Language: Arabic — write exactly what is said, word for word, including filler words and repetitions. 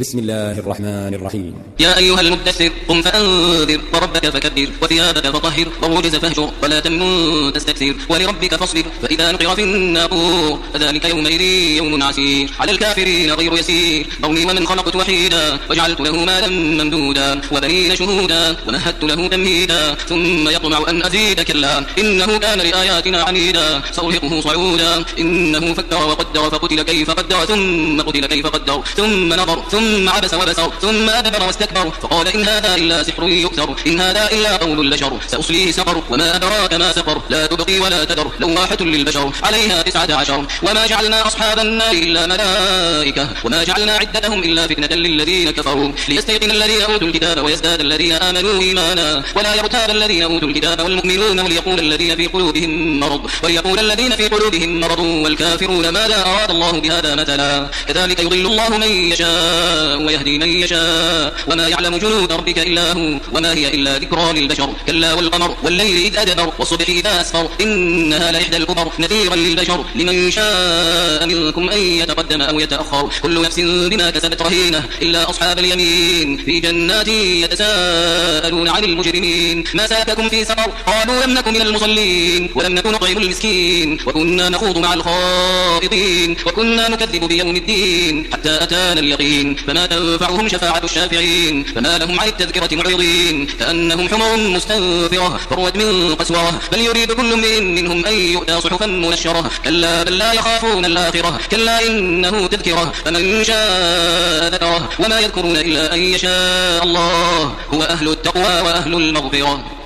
بسم الله الرحمن الرحيم. يا أيها المدثر قم فأنذر وربك فكبر وثيابك فطهر والرجز فاهجر ولا تمنن تستكثر ولربك فاصبر فإذا نقر في الناقور فذلك يومئذ يوم عسير على الكافرين غير يسير ذرني ومن خلقت وحيدا وجعلت له مالا ممدودا وبنين شهودا ومهدت له تمهيدا ثم يطمع أن أزيد كلا إنه كان لآياتنا عنيدا سأرهقه صعودا إنه فكر وقدر فقتل كيف قدر ثم قتل كيف قدر ثم نظر ثم عبس وبسر ثم أدبر واستكبر فقال إن هذا إلا سحر يؤثر إن هذا إلا قول البشر سأصليه سقر وما أدراك ما سقر لا تبقي ولا تذر لواحة للبشر عليها تسعة عشر وما جعلنا أصحاب النار إلا ملائكة وما جعلنا عدتهم إلا فتنة للذين كفروا ليستيقن الذين أوتوا الكتاب ويزداد الذين آمنوا إيمانا ولا يرتاب الذين أوتوا الكتاب والمؤمنون وليقول الذين في قلوبهم مرض وليقول الذين في قلوبهم مرض والكافرون ماذا أراد الله بهذا مثلا كذلك يضل الله من يشاء ويهدي من يشاء وما يعلم جنود ربك إلا هو وما هي إلا ذكرى للبشر كلا والقمر والليل إذ أدبر والصبح إذا أسفر إنها لإحدى الكبر نذيرا للبشر لمن شاء منكم أن يتقدم أو يتأخر كل نفس بما كسبت رهينة إلا أصحاب اليمين في جنات يتساءلون عن المجرمين ما سلككم في سقر قالوا لم نكن من المصلين ولم نكن نطعم المسكين وكنا نخوض مع الخائضين وكنا نكذب بيوم الدين حتى أتانا اليقين فما تنفعهم شفاعة الشافعين فما لهم عن التذكرة معرضين كأنهم حمر مستنفرة فروت من قسورة بل يريد كل امرئ منهم أن يؤتى صحفا منشرة كلا بل لا يخافون الآخرة كلا إنه تذكرة فمن شاء ذكره وما يذكرون إلا أن يشاء الله هو أهل التقوى وأهل المغفرة.